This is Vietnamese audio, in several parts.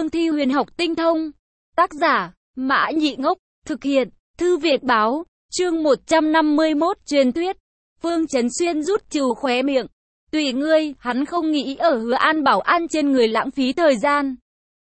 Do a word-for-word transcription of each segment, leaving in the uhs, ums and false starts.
Cương thi huyền học tinh thông. Tác giả, Mã Nhị Ngốc, thực hiện, Thư Việt Báo, chương một trăm năm mươi mốt truyền thuyết. Phương Chấn Xuyên rút trừ khóe miệng. Tùy ngươi, hắn không nghĩ ở Hứa An Bảo An trên người lãng phí thời gian,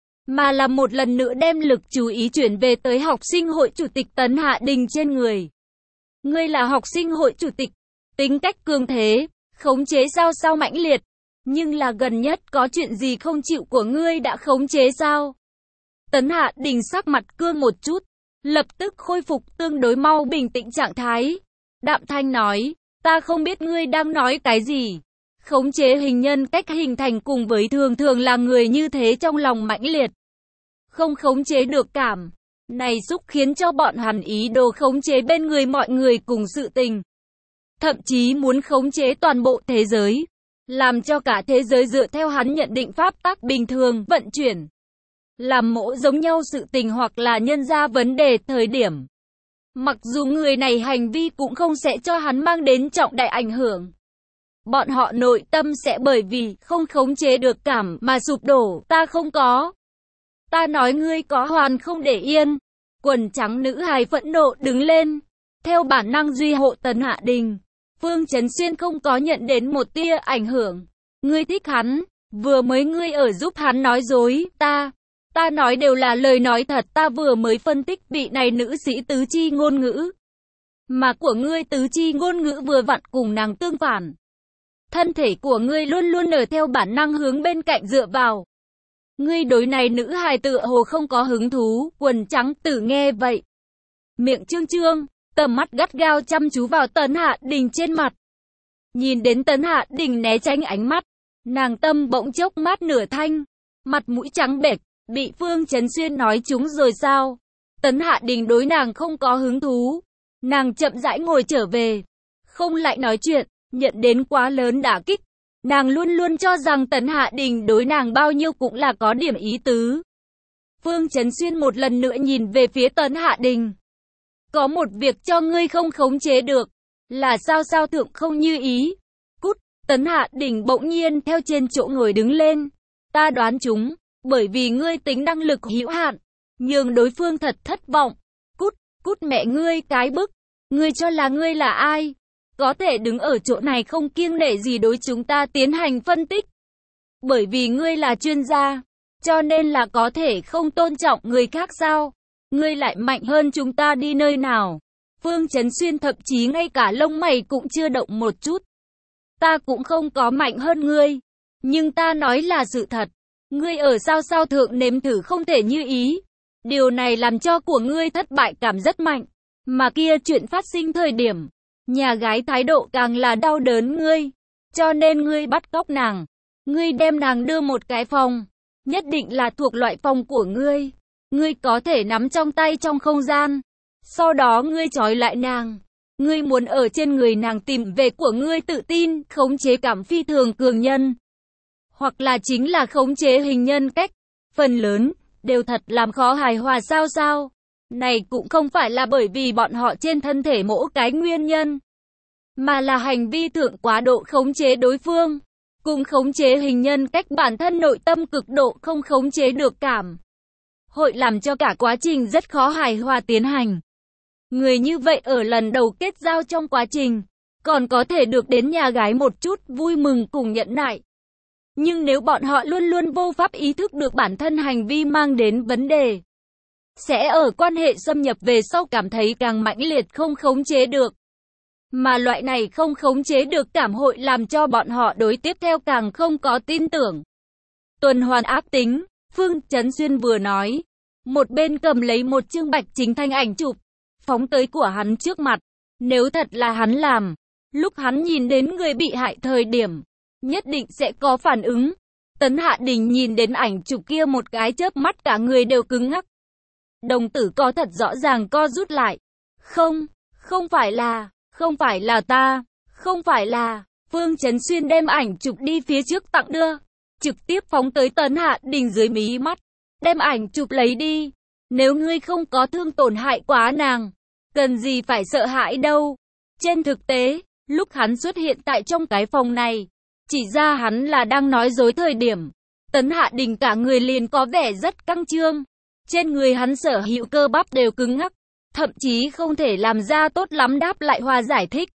mà là một lần nữa đem lực chú ý chuyển về tới học sinh hội chủ tịch Tấn Hạ Đình trên người. Ngươi là học sinh hội chủ tịch, tính cách cường thế, khống chế sao sao mãnh liệt, nhưng là gần nhất có chuyện gì không chịu của ngươi đã khống chế sao? Tấn Hạ Đình sắc mặt cương một chút, lập tức khôi phục tương đối mau bình tĩnh trạng thái. Đạm thanh nói, ta không biết ngươi đang nói cái gì. Khống chế hình nhân cách hình thành cùng với thường thường là người như thế trong lòng mãnh liệt, không khống chế được cảm. Này xúc khiến cho bọn hắn ý đồ khống chế bên người mọi người cùng sự tình. Thậm chí muốn khống chế toàn bộ thế giới, làm cho cả thế giới dựa theo hắn nhận định pháp tắc bình thường vận chuyển, làm mẫu giống nhau sự tình hoặc là nhân ra vấn đề thời điểm. Mặc dù người này hành vi cũng không sẽ cho hắn mang đến trọng đại ảnh hưởng, bọn họ nội tâm sẽ bởi vì không khống chế được cảm mà sụp đổ. Ta không có. Ta nói ngươi có hoàn không để yên. Quần trắng nữ hài phẫn nộ đứng lên, theo bản năng duy hộ Tấn Hạ Đình. Phương Chấn Xuyên không có nhận đến một tia ảnh hưởng. Ngươi thích hắn, vừa mới ngươi ở giúp hắn nói dối, ta, ta nói đều là lời nói thật, ta vừa mới phân tích vị này nữ sĩ tứ chi ngôn ngữ, mà của ngươi tứ chi ngôn ngữ vừa vặn cùng nàng tương phản. Thân thể của ngươi luôn luôn ở theo bản năng hướng bên cạnh dựa vào. Ngươi đối này nữ hài tựa hồ không có hứng thú. Quần trắng tử nghe vậy, miệng trương trương, tầm mắt gắt gao chăm chú vào Tấn Hạ Đình trên mặt. Nhìn đến Tấn Hạ Đình né tránh ánh mắt, nàng tâm bỗng chốc mát nửa thanh, mặt mũi trắng bệch. Bị Phương Chấn Xuyên nói trúng rồi sao? Tấn Hạ Đình đối nàng không có hứng thú. Nàng chậm rãi ngồi trở về, không lại nói chuyện, nhận đến quá lớn đả kích. Nàng luôn luôn cho rằng Tấn Hạ Đình đối nàng bao nhiêu cũng là có điểm ý tứ. Phương Chấn Xuyên một lần nữa nhìn về phía Tấn Hạ Đình. Có một việc cho ngươi không khống chế được, là sao sao thượng không như ý. Cút. Tấn Hạ Đình bỗng nhiên theo trên chỗ ngồi đứng lên. Ta đoán chúng, bởi vì ngươi tính năng lực hữu hạn, nhưng đối phương thật thất vọng. Cút, cút mẹ ngươi cái bức. Ngươi cho là ngươi là ai? Có thể đứng ở chỗ này không kiêng nể gì đối chúng ta tiến hành phân tích. Bởi vì ngươi là chuyên gia, cho nên là có thể không tôn trọng người khác sao? Ngươi lại mạnh hơn chúng ta đi nơi nào? Phương Chấn Xuyên thậm chí ngay cả lông mày cũng chưa động một chút. Ta cũng không có mạnh hơn ngươi, nhưng ta nói là sự thật. Ngươi ở sao sao thượng nếm thử không thể như ý. Điều này làm cho của ngươi thất bại cảm rất mạnh. Mà kia chuyện phát sinh thời điểm, nhà gái thái độ càng là đau đớn ngươi. Cho nên ngươi bắt cóc nàng. Ngươi đem nàng đưa một cái phòng, nhất định là thuộc loại phòng của ngươi. Ngươi có thể nắm trong tay trong không gian. Sau đó ngươi trói lại nàng. Ngươi muốn ở trên người nàng tìm về của ngươi tự tin, khống chế cảm phi thường cường nhân. Hoặc là chính là khống chế hình nhân cách. Phần lớn, đều thật làm khó hài hòa sao sao. Này cũng không phải là bởi vì bọn họ trên thân thể mỗi cái nguyên nhân, mà là hành vi thượng quá độ khống chế đối phương, cùng khống chế hình nhân cách bản thân nội tâm cực độ không khống chế được cảm. Hội làm cho cả quá trình rất khó hài hòa tiến hành. Người như vậy ở lần đầu kết giao trong quá trình, còn có thể được đến nhà gái một chút vui mừng cùng nhẫn nại. Nhưng nếu bọn họ luôn luôn vô pháp ý thức được bản thân hành vi mang đến vấn đề, sẽ ở quan hệ xâm nhập về sau cảm thấy càng mãnh liệt không khống chế được. Mà loại này không khống chế được cảm hội làm cho bọn họ đối tiếp theo càng không có tin tưởng. Tuần hoàn ác tính, Phương Chấn Xuyên vừa nói, một bên cầm lấy một chương Bạch Chính Thanh ảnh chụp, phóng tới của hắn trước mặt. Nếu thật là hắn làm, lúc hắn nhìn đến người bị hại thời điểm, nhất định sẽ có phản ứng. Tấn Hạ Đình nhìn đến ảnh chụp kia một cái chớp mắt cả người đều cứng ngắc. Đồng tử có thật rõ ràng co rút lại. Không, không phải là, không phải là ta, không phải là. Phương Chấn Xuyên đem ảnh chụp đi phía trước tặng đưa, trực tiếp phóng tới Tấn Hạ Đình dưới mí mắt. Đem ảnh chụp lấy đi. Nếu ngươi không có thương tổn hại quá nàng, cần gì phải sợ hãi đâu. Trên thực tế, lúc hắn xuất hiện tại trong cái phòng này, chỉ ra hắn là đang nói dối thời điểm, Tấn Hạ Đình cả người liền có vẻ rất căng trương. Trên người hắn sở hữu cơ bắp đều cứng ngắc, thậm chí không thể làm ra tốt lắm đáp lại Hoa giải thích.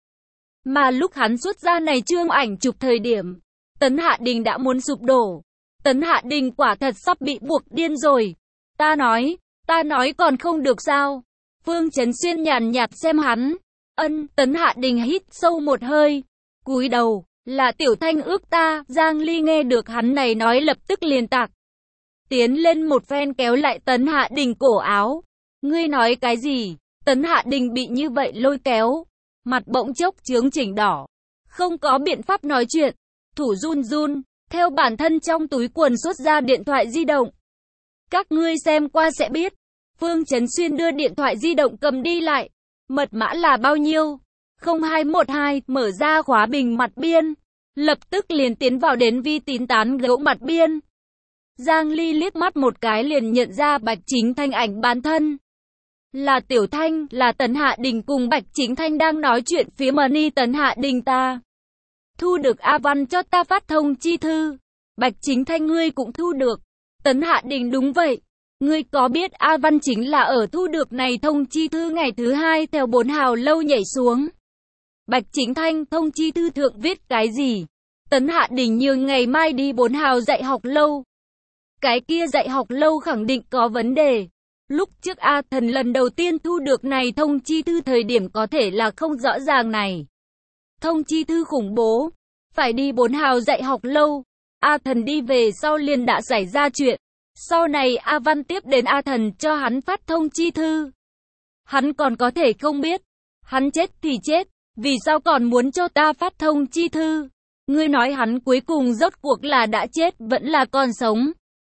Mà lúc hắn xuất ra này trương ảnh chụp thời điểm, Tấn Hạ Đình đã muốn sụp đổ. Tấn Hạ Đình quả thật sắp bị buộc điên rồi. Ta nói, ta nói còn không được sao? Phương Chấn Xuyên nhàn nhạt xem hắn. Ân, Tấn Hạ Đình hít sâu một hơi, cúi đầu, là Tiểu Thanh ước ta. Giang Ly nghe được hắn này nói lập tức liền tạc. Tiến lên một phen kéo lại Tấn Hạ Đình cổ áo. Ngươi nói cái gì? Tấn Hạ Đình bị như vậy lôi kéo, mặt bỗng chốc chướng chỉnh đỏ, không có biện pháp nói chuyện, thủ run run, theo bản thân trong túi quần xuất ra điện thoại di động. Các ngươi xem qua sẽ biết. Phương Chấn Xuyên đưa điện thoại di động cầm đi lại. Mật mã là bao nhiêu? không hai một hai, mở ra khóa bình mặt biên. Lập tức liền tiến vào đến vi tín tán gẫu mặt biên. Giang Ly liếc mắt một cái liền nhận ra Bạch Chính Thanh ảnh bản thân. Là Tiểu Thanh, là Tấn Hạ Đình cùng Bạch Chính Thanh đang nói chuyện phía Money. Tấn Hạ Đình ta thu được A Văn cho ta phát thông chi thư. Bạch Chính Thanh ngươi cũng thu được. Tấn Hạ Đình đúng vậy. Ngươi có biết A Văn chính là ở thu được này thông chi thư ngày thứ hai theo bốn hào lâu nhảy xuống. Bạch Chính Thanh thông chi thư thượng viết cái gì? Tấn Hạ Đình nhường ngày mai đi bốn hào dạy học lâu. Cái kia dạy học lâu khẳng định có vấn đề. Lúc trước A Thần lần đầu tiên thu được này thông chi thư thời điểm có thể là không rõ ràng này. Thông chi thư khủng bố. Phải đi bốn hào dạy học lâu. A Thần đi về sau liền đã xảy ra chuyện. Sau này A Văn tiếp đến A Thần cho hắn phát thông chi thư. Hắn còn có thể không biết. Hắn chết thì chết. Vì sao còn muốn cho ta phát thông chi thư? Ngươi nói hắn cuối cùng rốt cuộc là đã chết vẫn là còn sống?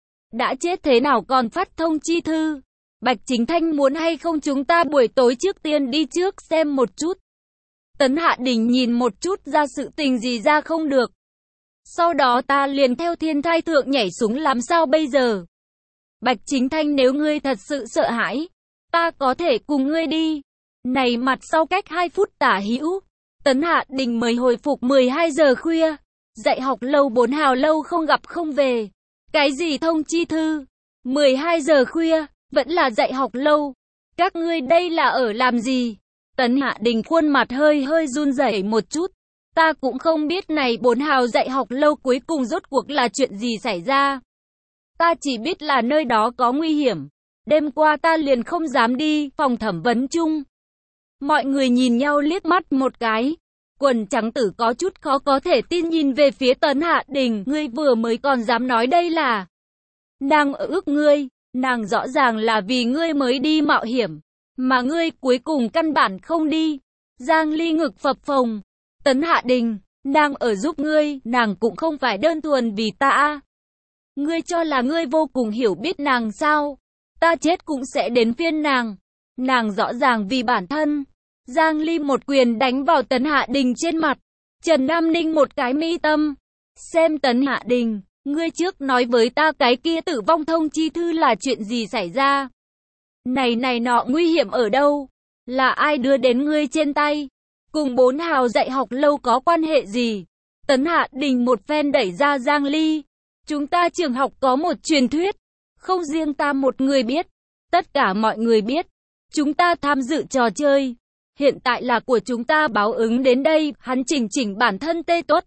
Đã chết thế nào còn phát thông chi thư? Bạch Chính Thanh muốn hay không chúng ta buổi tối trước tiên đi trước xem một chút. Tấn Hạ Đình nhìn một chút ra sự tình gì ra không được. Sau đó ta liền theo thiên thai thượng nhảy xuống làm sao bây giờ? Bạch Chính Thanh nếu ngươi thật sự sợ hãi, ta có thể cùng ngươi đi. Này mặt sau cách hai phút tả hữu, Tấn Hạ Đình mới hồi phục mười hai giờ khuya. Dạy học lâu bốn hào lâu không gặp không về. Cái gì thông chi thư? mười hai giờ khuya, vẫn là dạy học lâu. Các ngươi đây là ở làm gì? Tấn Hạ Đình khuôn mặt hơi hơi run rẩy một chút. Ta cũng không biết này bốn hào dạy học lâu cuối cùng rốt cuộc là chuyện gì xảy ra. Ta chỉ biết là nơi đó có nguy hiểm. Đêm qua ta liền không dám đi phòng thẩm vấn chung. Mọi người nhìn nhau liếc mắt một cái. Quần trắng tử có chút khó có thể tin nhìn về phía Tấn Hạ Đình. Ngươi vừa mới còn dám nói đây là nàng ở ước ngươi. Nàng rõ ràng là vì ngươi mới đi mạo hiểm. Mà ngươi cuối cùng căn bản không đi. Giang Ly ngực phập phồng. Tấn Hạ Đình, nàng ở giúp ngươi. Nàng cũng không phải đơn thuần vì ta. Ngươi cho là ngươi vô cùng hiểu biết nàng sao? Ta chết cũng sẽ đến phiên nàng. Nàng rõ ràng vì bản thân. Giang Ly một quyền đánh vào Tấn Hạ Đình trên mặt. Trần Nam Ninh một cái mi tâm. Xem Tấn Hạ Đình, ngươi trước nói với ta cái kia tử vong thông chi thư là chuyện gì xảy ra? Này này nọ nguy hiểm ở đâu? Là ai đưa đến ngươi trên tay? Cùng bốn hào dạy học lâu có quan hệ gì? Tấn Hạ Đình một phen đẩy ra Giang Ly. Chúng ta trường học có một truyền thuyết. Không riêng ta một người biết. Tất cả mọi người biết. Chúng ta tham dự trò chơi. Hiện tại là của chúng ta báo ứng đến đây. Hắn chỉnh chỉnh bản thân tê tuất.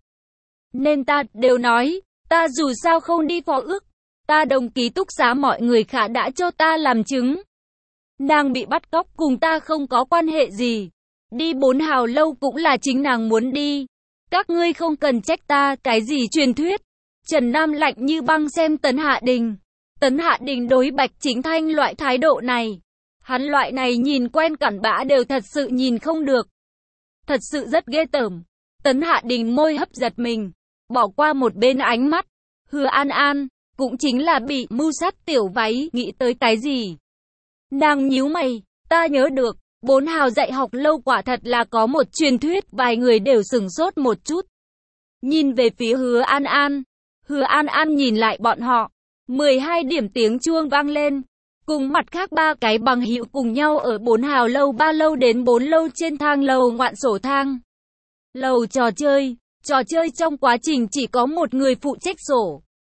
Nên ta đều nói. Ta dù sao không đi phó ước. Ta đồng ký túc xá mọi người khả đã cho ta làm chứng. Nàng bị bắt cóc cùng ta không có quan hệ gì. Đi bốn hào lâu cũng là chính nàng muốn đi. Các ngươi không cần trách ta. Cái gì truyền thuyết? Trần Nam lạnh như băng xem Tấn Hạ Đình. Tấn Hạ Đình đối Bạch Chính Thanh loại thái độ này. Hắn loại này nhìn quen cặn bã đều thật sự nhìn không được. Thật sự rất ghê tởm. Tấn Hạ Đình môi hấp giật mình. Bỏ qua một bên ánh mắt. Hứa An An. Cũng chính là bị mưu sát tiểu váy. Nghĩ tới cái gì? Nàng nhíu mày. Ta nhớ được. Bốn hào dạy học lâu quả thật là có một truyền thuyết. Vài người đều sửng sốt một chút. Nhìn về phía Hứa An An. Hứa An An nhìn lại bọn họ. mười hai điểm tiếng chuông vang lên. Cùng mặt khác ba cái bằng hữu cùng nhau ở bốn hào lâu ba lâu đến bốn lâu trên thang lầu ngoạn sổ thang. Lầu trò chơi. Trò chơi trong quá trình chỉ có một người phụ trách sổ.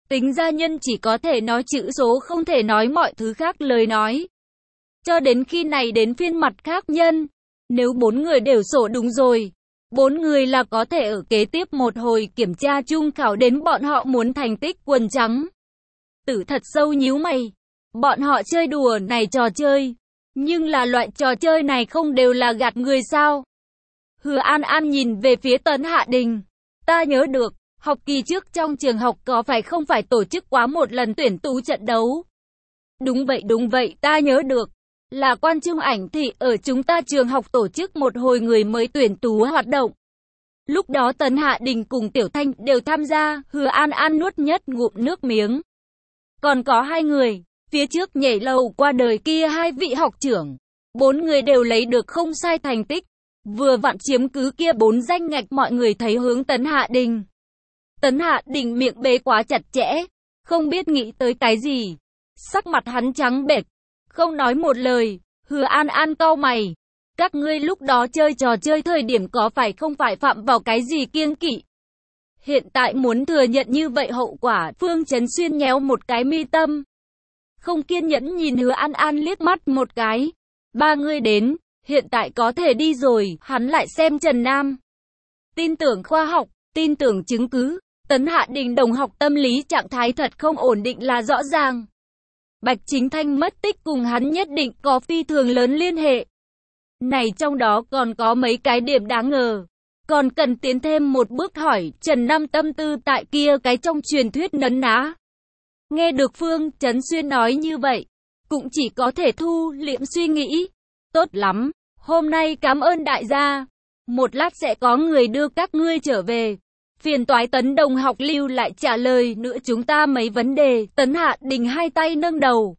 Tính ra nhân chỉ có thể nói chữ số, không thể nói mọi thứ khác lời nói. Cho đến khi này đến phiên mặt khác nhân. Nếu bốn người đều sổ đúng rồi, bốn người là có thể ở kế tiếp một hồi kiểm tra chung khảo đến bọn họ muốn thành tích quần trắng. Tử thật sâu nhíu mày. Bọn họ chơi đùa này trò chơi. Nhưng là loại trò chơi này không đều là gạt người sao? Hứa An An nhìn về phía Tấn Hạ Đình. Ta nhớ được, học kỳ trước trong trường học có phải không phải tổ chức quá một lần tuyển tú trận đấu? Đúng vậy đúng vậy, ta nhớ được. Là Quan Trung Ảnh Thị ở chúng ta trường học tổ chức một hồi người mới tuyển tú hoạt động. Lúc đó Tấn Hạ Đình cùng Tiểu Thanh đều tham gia, Hứa An An nuốt nhất ngụm nước miếng. Còn có hai người, phía trước nhảy lầu qua đời kia hai vị học trưởng. Bốn người đều lấy được không sai thành tích. Vừa vặn chiếm cứ kia bốn danh ngạch, mọi người thấy hướng Tấn Hạ Đình. Tấn Hạ Đình miệng bế quá chặt chẽ, không biết nghĩ tới cái gì. Sắc mặt hắn trắng bệch, không nói một lời. Hứa An An cau mày. Các ngươi lúc đó chơi trò chơi thời điểm có phải không phải phạm vào cái gì kiêng kỵ? Hiện tại muốn thừa nhận như vậy hậu quả. Phương Chấn Xuyên nhéo một cái mi tâm. Không kiên nhẫn nhìn Hứa An An liếc mắt một cái. Ba người đến, hiện tại có thể đi rồi. Hắn lại xem Trần Nam. Tin tưởng khoa học, tin tưởng chứng cứ. Tấn Hạ Đình đồng học tâm lý trạng thái thật không ổn định là rõ ràng. Bạch Chính Thanh mất tích cùng hắn nhất định có phi thường lớn liên hệ. Này trong đó còn có mấy cái điểm đáng ngờ. Còn cần tiến thêm một bước hỏi Trần Nam tâm tư tại kia cái trong truyền thuyết nấn ná. Nghe được Phương Chấn Xuyên nói như vậy, cũng chỉ có thể thu liễm suy nghĩ. Tốt lắm, hôm nay cảm ơn đại gia. Một lát sẽ có người đưa các ngươi trở về. Phiền toái Tấn đồng học lưu lại trả lời nữa chúng ta mấy vấn đề. Tấn Hạ Đình hai tay nâng đầu.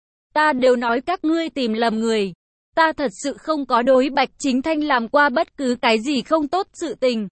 Ta đều nói các ngươi tìm lầm người. Ta thật sự không có đối Bạch Chính Thanh làm qua bất cứ cái gì không tốt sự tình.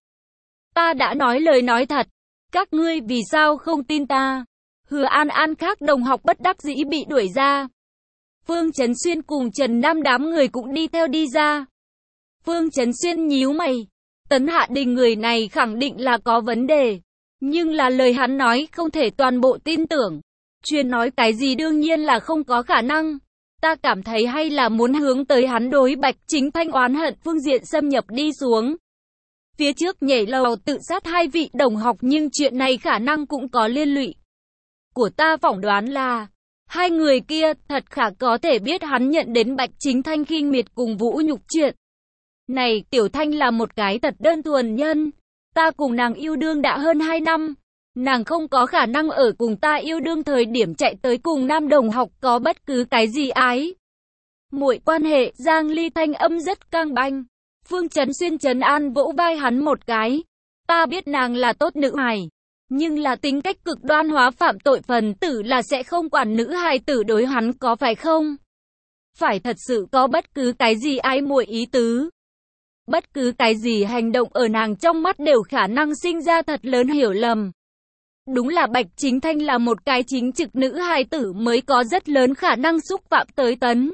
Ta đã nói lời nói thật. Các ngươi vì sao không tin ta? Hứa An An khác đồng học bất đắc dĩ bị đuổi ra. Phương Chấn Xuyên cùng Trần Nam đám người cũng đi theo đi ra. Phương Chấn Xuyên nhíu mày. Tấn Hạ Đình người này khẳng định là có vấn đề. Nhưng là lời hắn nói không thể toàn bộ tin tưởng. Chuyên nói cái gì đương nhiên là không có khả năng. Ta cảm thấy hay là muốn hướng tới hắn đối Bạch Chính Thanh oán hận phương diện xâm nhập đi xuống. Phía trước nhảy lầu tự sát hai vị đồng học nhưng chuyện này khả năng cũng có liên lụy. Của ta phỏng đoán là hai người kia thật khả có thể biết hắn nhận đến Bạch Chính Thanh khinh miệt cùng vũ nhục chuyện. Này, Tiểu Thanh là một cái thật đơn thuần nhân. Ta cùng nàng yêu đương đã hơn hai năm. Nàng không có khả năng ở cùng ta yêu đương thời điểm chạy tới cùng nam đồng học có bất cứ cái gì ái. Muội quan hệ, Giang Ly thanh âm rất căng banh. Phương Chấn Xuyên trấn an vỗ vai hắn một cái. Ta biết nàng là tốt nữ hài. Nhưng là tính cách cực đoan hóa phạm tội phần tử là sẽ không quản nữ hài tử đối hắn có phải không? Phải thật sự có bất cứ cái gì ái muội ý tứ. Bất cứ cái gì hành động ở nàng trong mắt đều khả năng sinh ra thật lớn hiểu lầm. Đúng là Bạch Chính Thanh là một cái chính trực nữ hài tử mới có rất lớn khả năng xúc phạm tới Tấn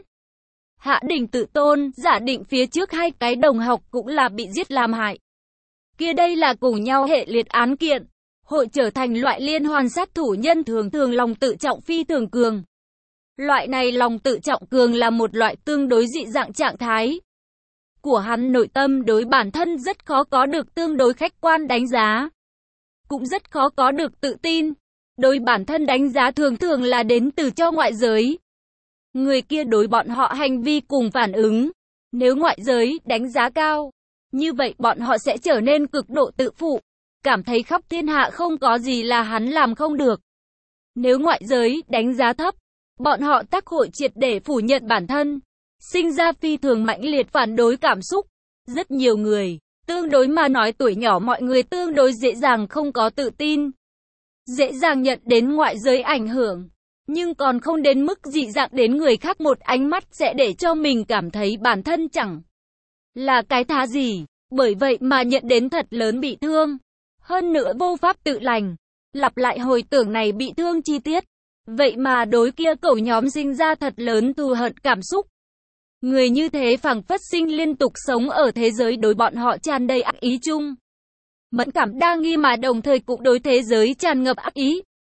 Hạ Đình tự tôn, giả định phía trước hai cái đồng học cũng là bị giết làm hại. Kia đây là cùng nhau hệ liệt án kiện, hội trở thành loại liên hoàn sát thủ nhân thường thường lòng tự trọng phi thường cường. Loại này lòng tự trọng cường là một loại tương đối dị dạng trạng thái của hắn, nội tâm đối bản thân rất khó có được tương đối khách quan đánh giá. Cũng rất khó có được tự tin. Đối bản thân đánh giá thường thường là đến từ cho ngoại giới. Người kia đối bọn họ hành vi cùng phản ứng. Nếu ngoại giới đánh giá cao, như vậy bọn họ sẽ trở nên cực độ tự phụ. Cảm thấy khắp thiên hạ không có gì là hắn làm không được. Nếu ngoại giới đánh giá thấp, bọn họ tác hội triệt để phủ nhận bản thân. Sinh ra phi thường mãnh liệt phản đối cảm xúc. Rất nhiều người, tương đối mà nói tuổi nhỏ mọi người tương đối dễ dàng không có tự tin. Dễ dàng nhận đến ngoại giới ảnh hưởng. Nhưng còn không đến mức dị dạng đến người khác một ánh mắt sẽ để cho mình cảm thấy bản thân chẳng là cái thá gì. Bởi vậy mà nhận đến thật lớn bị thương. Hơn nữa vô pháp tự lành. Lặp lại hồi tưởng này bị thương chi tiết. Vậy mà đối kia cẩu nhóm sinh ra thật lớn thù hận cảm xúc. Người như thế phảng phất sinh liên tục sống ở thế giới đối bọn họ tràn đầy ác ý chung. Mẫn cảm đa nghi mà đồng thời cũng đối thế giới tràn ngập ác ý.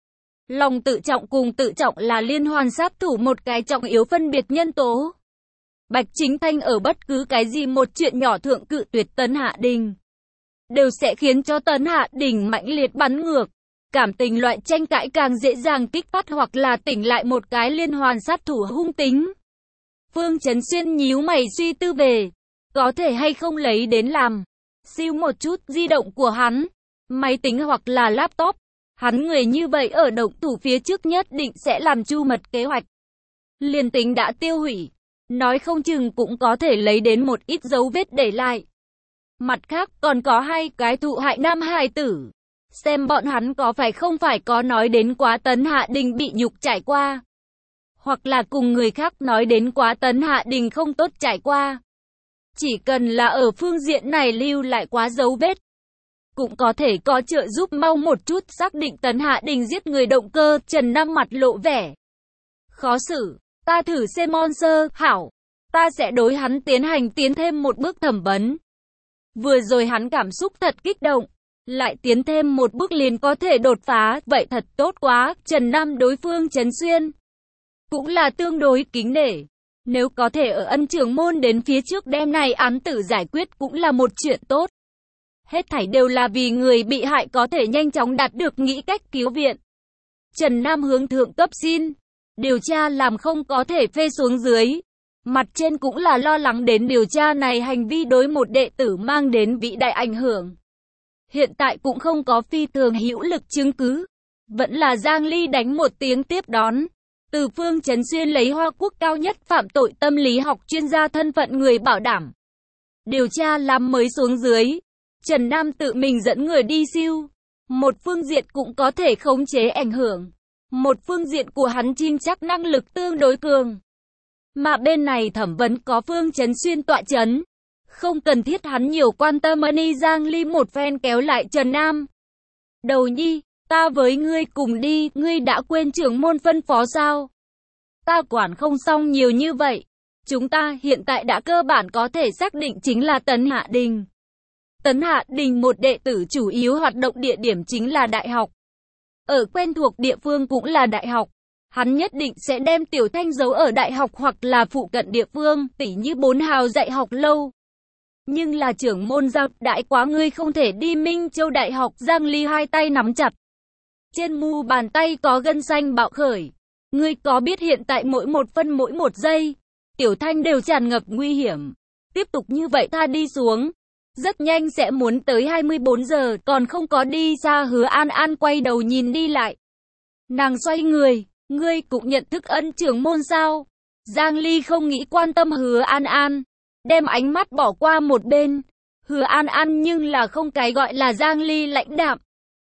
Lòng tự trọng cùng tự trọng là liên hoàn sát thủ, một cái trọng yếu phân biệt nhân tố. Bạch Chính Thanh ở bất cứ cái gì một chuyện nhỏ thượng cự tuyệt Tấn Hạ Đình, đều sẽ khiến cho Tấn Hạ Đình mãnh liệt bắn ngược. Cảm tình loại tranh cãi càng dễ dàng kích phát hoặc là tỉnh lại một cái liên hoàn sát thủ hung tính. Phương Chấn Xuyên nhíu mày suy tư về, có thể hay không lấy đến làm. Siêu một chút di động của hắn, máy tính hoặc là laptop. Hắn người như vậy ở động thủ phía trước nhất định sẽ làm chu mật kế hoạch. Liên tính đã tiêu hủy, nói không chừng cũng có thể lấy đến một ít dấu vết để lại. Mặt khác còn có hai cái thụ hại nam hài tử. Xem bọn hắn có phải không phải có nói đến quá Tấn Hạ Đình bị nhục trải qua. Hoặc là cùng người khác nói đến quá Tấn Hạ Đình không tốt trải qua. Chỉ cần là ở phương diện này lưu lại quá dấu vết, cũng có thể có trợ giúp mau một chút xác định Tấn Hạ Đình giết người động cơ. Trần Nam mặt lộ vẻ khó xử. Ta thử xem Monster, hảo. Ta sẽ đối hắn tiến hành tiến thêm một bước thẩm vấn. Vừa rồi hắn cảm xúc thật kích động. Lại tiến thêm một bước liền có thể đột phá. Vậy thật tốt quá. Trần Nam đối phương Trấn Xuyên cũng là tương đối kính nể. Nếu có thể ở Ân Trưởng Môn đến phía trước đêm này án tử giải quyết cũng là một chuyện tốt. Hết thảy đều là vì người bị hại có thể nhanh chóng đạt được nghĩ cách cứu viện. Trần Nam hướng thượng cấp xin điều tra làm không có thể phê xuống dưới. Mặt trên cũng là lo lắng đến điều tra này hành vi đối một đệ tử mang đến vĩ đại ảnh hưởng. Hiện tại cũng không có phi thường hữu lực chứng cứ. Vẫn là Giang Ly đánh một tiếng tiếp đón. Từ Phương Chấn Xuyên lấy Hoa Quốc cao nhất phạm tội tâm lý học chuyên gia thân phận người bảo đảm. Điều tra làm mới xuống dưới. Trần Nam tự mình dẫn người đi siêu. Một phương diện cũng có thể khống chế ảnh hưởng. Một phương diện của hắn tin chắc năng lực tương đối cường. Mà bên này thẩm vấn có Phương Chấn Xuyên tọa chấn. Không cần thiết hắn nhiều quan tâm. Ân Giang Ly một phen kéo lại Trần Nam. Đầu nhi, ta với ngươi cùng đi, ngươi đã quên trưởng môn phân phó sao? Ta quản không xong nhiều như vậy. Chúng ta hiện tại đã cơ bản có thể xác định chính là Tấn Hạ Đình. Tấn Hạ Đình một đệ tử chủ yếu hoạt động địa điểm chính là đại học. Ở quen thuộc địa phương cũng là đại học. Hắn nhất định sẽ đem Tiểu Thanh giấu ở đại học hoặc là phụ cận địa phương, tỉ như bốn hào dạy học lâu. Nhưng là trưởng môn giao đại quá, ngươi không thể đi Minh Châu Đại học. Giang Ly hai tay nắm chặt. Trên mu bàn tay có gân xanh bạo khởi. Ngươi có biết hiện tại mỗi một phân mỗi một giây, Tiểu Thanh đều tràn ngập nguy hiểm. Tiếp tục như vậy tha đi xuống, rất nhanh sẽ muốn tới hai mươi bốn giờ, còn không có đi xa. Hứa An An quay đầu nhìn đi lại. Nàng xoay người, ngươi cũng nhận thức Ân trưởng môn sao? Giang Ly không nghĩ quan tâm Hứa An An, đem ánh mắt bỏ qua một bên. Hứa An An nhưng là không cái gọi là Giang Ly lãnh đạm.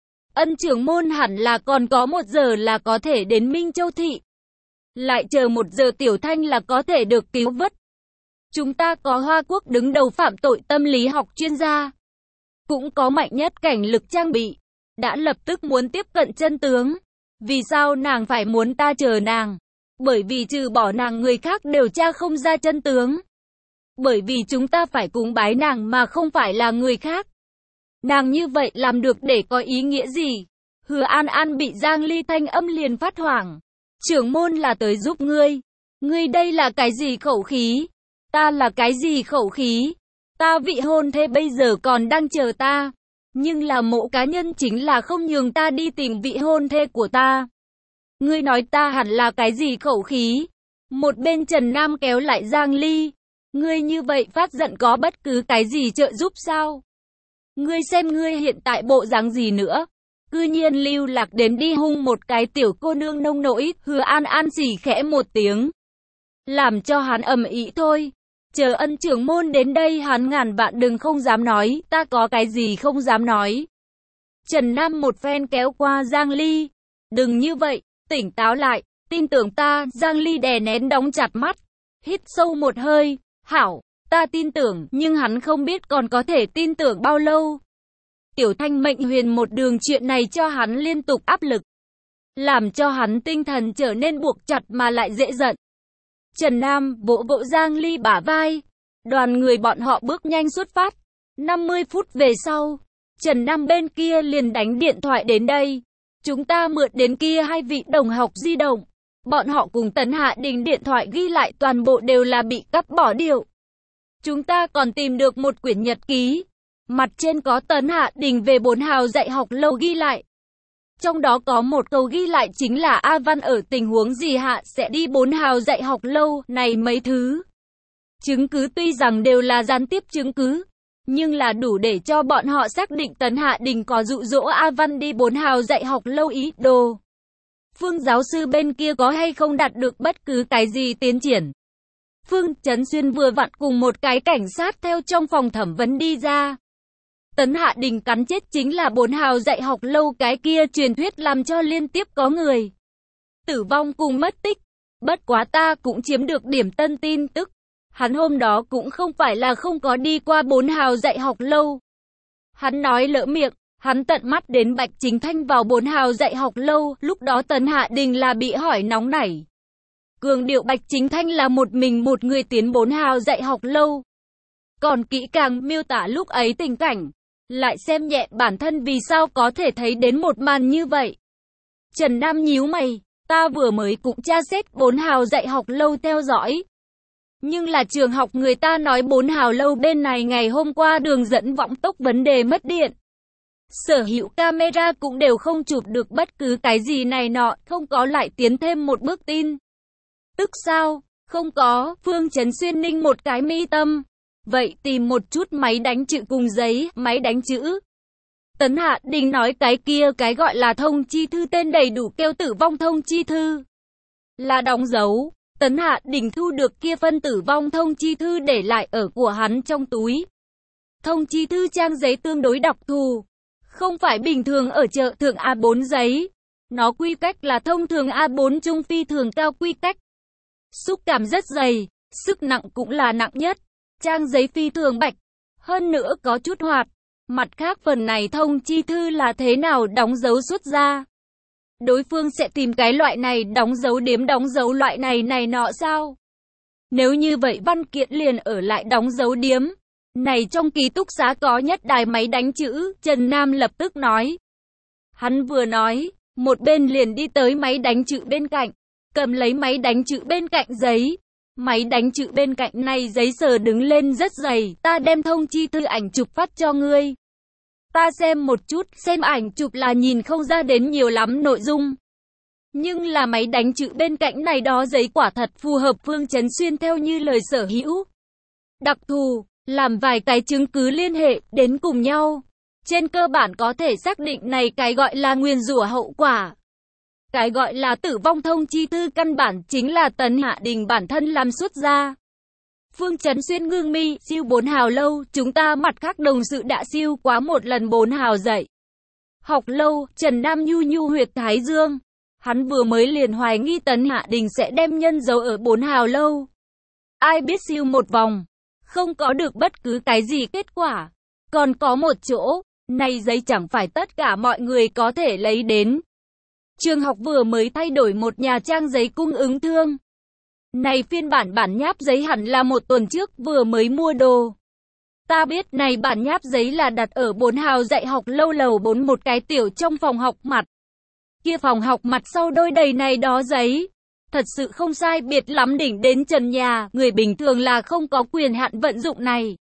Ân trưởng môn hẳn là còn có một giờ là có thể đến Minh Châu Thị. Lại chờ một giờ Tiểu Thanh là có thể được cứu vớt. Chúng ta có Hoa Quốc đứng đầu phạm tội tâm lý học chuyên gia. Cũng có mạnh nhất cảnh lực trang bị. Đã lập tức muốn tiếp cận chân tướng. Vì sao nàng phải muốn ta chờ nàng? Bởi vì trừ bỏ nàng người khác đều tra không ra chân tướng. Bởi vì chúng ta phải cúng bái nàng mà không phải là người khác. Nàng như vậy làm được để có ý nghĩa gì? Hứa An An bị Giang Ly thanh âm liền phát hoảng. Trưởng môn là tới giúp ngươi. Ngươi đây là cái gì khẩu khí? Ta là cái gì khẩu khí? Ta vị hôn thê bây giờ còn đang chờ ta. Nhưng là mộ cá nhân chính là không nhường ta đi tìm vị hôn thê của ta. Ngươi nói ta hẳn là cái gì khẩu khí? Một bên Trần Nam kéo lại Giang Ly. Ngươi như vậy phát giận có bất cứ cái gì trợ giúp sao? Ngươi xem ngươi hiện tại bộ dáng gì nữa? Cư nhiên lưu lạc đến đi hung một cái tiểu cô nương nông nỗi. Hứa An An xì khẽ một tiếng, làm cho hắn ầm ĩ thôi. Chờ Ân trưởng môn đến đây hắn ngàn vạn đừng không dám nói, ta có cái gì không dám nói. Trần Nam một phen kéo qua Giang Ly. Đừng như vậy, tỉnh táo lại, tin tưởng ta. Giang Ly đè nén đóng chặt mắt, hít sâu một hơi. Hảo, ta tin tưởng, nhưng hắn không biết còn có thể tin tưởng bao lâu. Tiểu Thanh mệnh huyền một đường chuyện này cho hắn liên tục áp lực, làm cho hắn tinh thần trở nên buộc chặt mà lại dễ giận. Trần Nam vỗ vỗ Giang Ly bả vai. Đoàn người bọn họ bước nhanh xuất phát. năm mươi phút về sau, Trần Nam bên kia liền đánh điện thoại đến đây. Chúng ta mượn đến kia hai vị đồng học di động. Bọn họ cùng Tấn Hạ Đình điện thoại ghi lại toàn bộ đều là bị cắt bỏ điệu. Chúng ta còn tìm được một quyển nhật ký. Mặt trên có Tấn Hạ Đình về bốn hào dạy học lâu ghi lại. Trong đó có một câu ghi lại chính là A Văn ở tình huống gì hạ sẽ đi bốn hào dạy học lâu này mấy thứ. Chứng cứ tuy rằng đều là gián tiếp chứng cứ, nhưng là đủ để cho bọn họ xác định Tấn Hạ Đình có dụ dỗ A Văn đi bốn hào dạy học lâu ý đồ. Phương giáo sư bên kia có hay không đạt được bất cứ cái gì tiến triển. Phương Chấn Xuyên vừa vặn cùng một cái cảnh sát theo trong phòng thẩm vấn đi ra. Tấn Hạ Đình cắn chết chính là bốn hào dạy học lâu cái kia truyền thuyết làm cho liên tiếp có người tử vong cùng mất tích. Bất quá ta cũng chiếm được điểm tân tin tức. Hắn hôm đó cũng không phải là không có đi qua bốn hào dạy học lâu. Hắn nói lỡ miệng, hắn tận mắt đến Bạch Chính Thanh vào bốn hào dạy học lâu, lúc đó Tấn Hạ Đình là bị hỏi nóng nảy. Cường điệu Bạch Chính Thanh là một mình một người tiến bốn hào dạy học lâu. Còn kỹ càng miêu tả lúc ấy tình cảnh, lại xem nhẹ bản thân vì sao có thể thấy đến một màn như vậy. Trần Nam nhíu mày, ta vừa mới cũng tra xét bốn hào dạy học lâu theo dõi. Nhưng là trường học người ta nói bốn hào lâu bên này ngày hôm qua đường dẫn võng tốc vấn đề mất điện. Sở hữu camera cũng đều không chụp được bất cứ cái gì này nọ, không có lại tiến thêm một bước tin. Tức sao? Không có, Phương Chấn Xuyên ninh một cái mi tâm. Vậy tìm một chút máy đánh chữ cùng giấy, máy đánh chữ. Tấn Hạ Đình nói cái kia cái gọi là thông chi thư tên đầy đủ kêu tử vong thông chi thư. Là đóng dấu. Tấn Hạ Đình thu được kia phân tử vong thông chi thư để lại ở của hắn trong túi. Thông chi thư trang giấy tương đối đặc thù. Không phải bình thường ở chợ thượng A bốn giấy. Nó quy cách là thông thường A bốn trung phi thường cao quy cách. Xúc cảm rất dày, sức nặng cũng là nặng nhất. Trang giấy phi thường bạch, hơn nữa có chút hoạt. Mặt khác phần này thông chi thư là thế nào đóng dấu xuất ra. Đối phương sẽ tìm cái loại này đóng dấu điếm đóng dấu loại này này nọ sao? Nếu như vậy văn kiện liền ở lại đóng dấu điếm. Này trong ký túc xá có nhất đài máy đánh chữ, Trần Nam lập tức nói. Hắn vừa nói, một bên liền đi tới máy đánh chữ bên cạnh, cầm lấy máy đánh chữ bên cạnh giấy. Máy đánh chữ bên cạnh này giấy sờ đứng lên rất dày, ta đem thông chi thư ảnh chụp phát cho ngươi. Ta xem một chút, xem ảnh chụp là nhìn không ra đến nhiều lắm nội dung. Nhưng là máy đánh chữ bên cạnh này đó giấy quả thật phù hợp Phương Chấn Xuyên theo như lời sở hữu. Đặc thù, làm vài cái chứng cứ liên hệ đến cùng nhau. Trên cơ bản có thể xác định này cái gọi là nguyền rủa hậu quả. Cái gọi là tử vong thông chi thư căn bản chính là Tấn Hạ Đình bản thân làm xuất ra. Phương Chấn Xuyên ngưng mi, siêu bốn hào lâu, chúng ta mặt khác đồng sự đã siêu quá một lần bốn hào dạy học lâu, Trần Nam nhu nhu huyệt thái dương. Hắn vừa mới liền hoài nghi Tấn Hạ Đình sẽ đem nhân dấu ở bốn hào lâu. Ai biết siêu một vòng, không có được bất cứ cái gì kết quả. Còn có một chỗ, này giấy chẳng phải tất cả mọi người có thể lấy đến. Trường học vừa mới thay đổi một nhà trang giấy cung ứng thương. Này phiên bản bản nháp giấy hẳn là một tuần trước vừa mới mua đồ. Ta biết này bản nháp giấy là đặt ở bốn hào dạy học lâu lầu bốn một cái tiểu trong phòng học mặt. Kia phòng học mặt sau đôi đầy này đó giấy. Thật sự không sai biệt lắm đỉnh đến trần nhà, người bình thường là không có quyền hạn vận dụng này.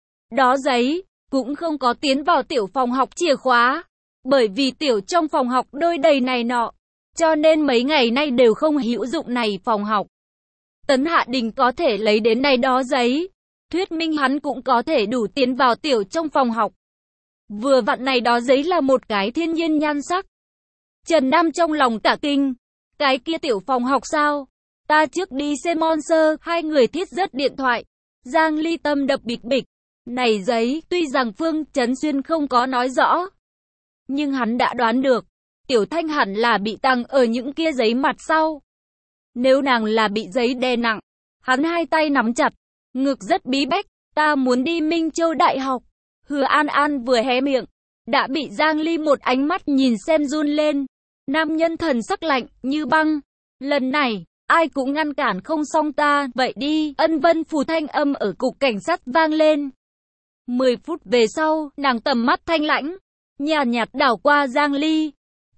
Đó giấy, cũng không có tiến vào tiểu phòng học chìa khóa. Bởi vì tiểu trong phòng học đôi đầy này nọ, cho nên mấy ngày nay đều không hữu dụng này phòng học. Tấn Hạ Đình có thể lấy đến này đó giấy, thuyết minh hắn cũng có thể đủ tiến vào tiểu trong phòng học. Vừa vặn này đó giấy là một cái thiên nhiên nhan sắc. Trần Nam trong lòng cả kinh, cái kia tiểu phòng học sao? Ta trước đi xem Monster, hai người thiết rất điện thoại. Giang Ly tâm đập bịch bịch. Này giấy, tuy rằng Phương Chấn Xuyên không có nói rõ, nhưng hắn đã đoán được, Tiểu Thanh hẳn là bị tàng ở những kia giấy mặt sau. Nếu nàng là bị giấy đè nặng, hắn hai tay nắm chặt, ngực rất bí bách, ta muốn đi Minh Châu Đại học. Hứa An An vừa hé miệng, đã bị Giang Ly một ánh mắt nhìn xem run lên. Nam nhân thần sắc lạnh, như băng. Lần này, ai cũng ngăn cản không xong ta, vậy đi, Ân Vân Phù thanh âm ở cục cảnh sát vang lên. Mười phút về sau, nàng tầm mắt thanh lãnh, nhàn nhạt đảo qua Giang Ly.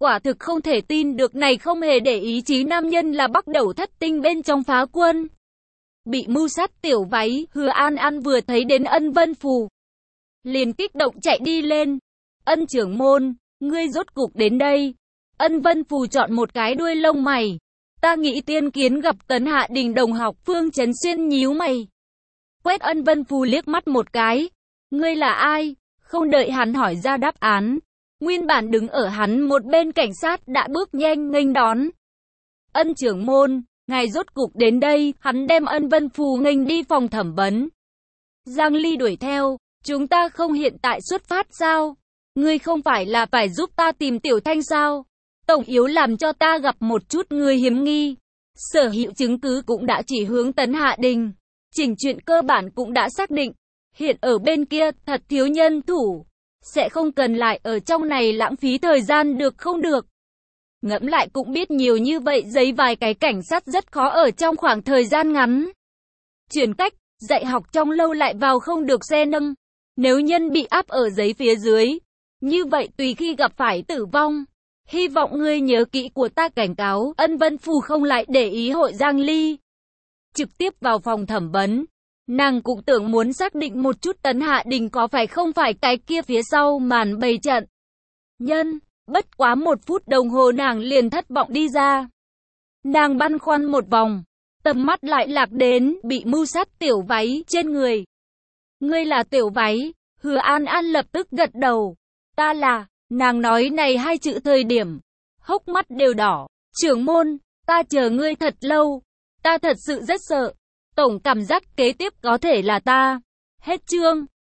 Quả thực không thể tin được, này không hề để ý chí nam nhân là bắt đầu thất tinh bên trong phá quân. Bị mưu sát tiểu váy, Hứa An An vừa thấy đến Ân Vân Phù, liền kích động chạy đi lên. Ân trưởng môn, ngươi rốt cục đến đây. Ân Vân Phù chọn một cái đuôi lông mày. Ta nghĩ tiên kiến gặp Tấn Hạ Đình đồng học. Phương Chấn Xuyên nhíu mày, quét Ân Vân Phù liếc mắt một cái. Ngươi là ai? Không đợi hắn hỏi ra đáp án, nguyên bản đứng ở hắn một bên cảnh sát đã bước nhanh nghênh đón. Ân trưởng môn, ngài rốt cục đến đây. Hắn đem Ân Vân Phù nghênh đi phòng thẩm vấn. Giang Ly đuổi theo. Chúng ta không hiện tại xuất phát sao? Ngươi không phải là phải giúp ta tìm Tiểu Thanh sao? Tổng yếu làm cho ta gặp một chút người hiếm nghi. Sở hữu chứng cứ cũng đã chỉ hướng Tấn Hạ Đình. Chỉnh chuyện cơ bản cũng đã xác định. Hiện ở bên kia thật thiếu nhân thủ. Sẽ không cần lại ở trong này lãng phí thời gian được không được? Ngẫm lại cũng biết nhiều như vậy giấy vài cái cảnh sát rất khó ở trong khoảng thời gian ngắn chuyển cách, dạy học trong lâu lại vào không được xe nâng. Nếu nhân bị áp ở giấy phía dưới, như vậy tùy khi gặp phải tử vong. Hy vọng ngươi nhớ kỹ của ta cảnh cáo. Ân Vân Phù không lại để ý hội Giang Ly, trực tiếp vào phòng thẩm vấn. Nàng cũng tưởng muốn xác định một chút Tấn Hạ Đình có phải không phải cái kia phía sau màn bày trận nhân. Bất quá một phút đồng hồ nàng liền thất vọng đi ra. Nàng băn khoăn một vòng, tầm mắt lại lạc đến bị mưu sát tiểu váy trên người. Ngươi là tiểu váy? Hứa An An lập tức gật đầu. Ta là. Nàng nói này hai chữ thời điểm, hốc mắt đều đỏ. Trưởng môn, ta chờ ngươi thật lâu. Ta thật sự rất sợ. Tổng cảm giác kế tiếp có thể là ta. Hết chương.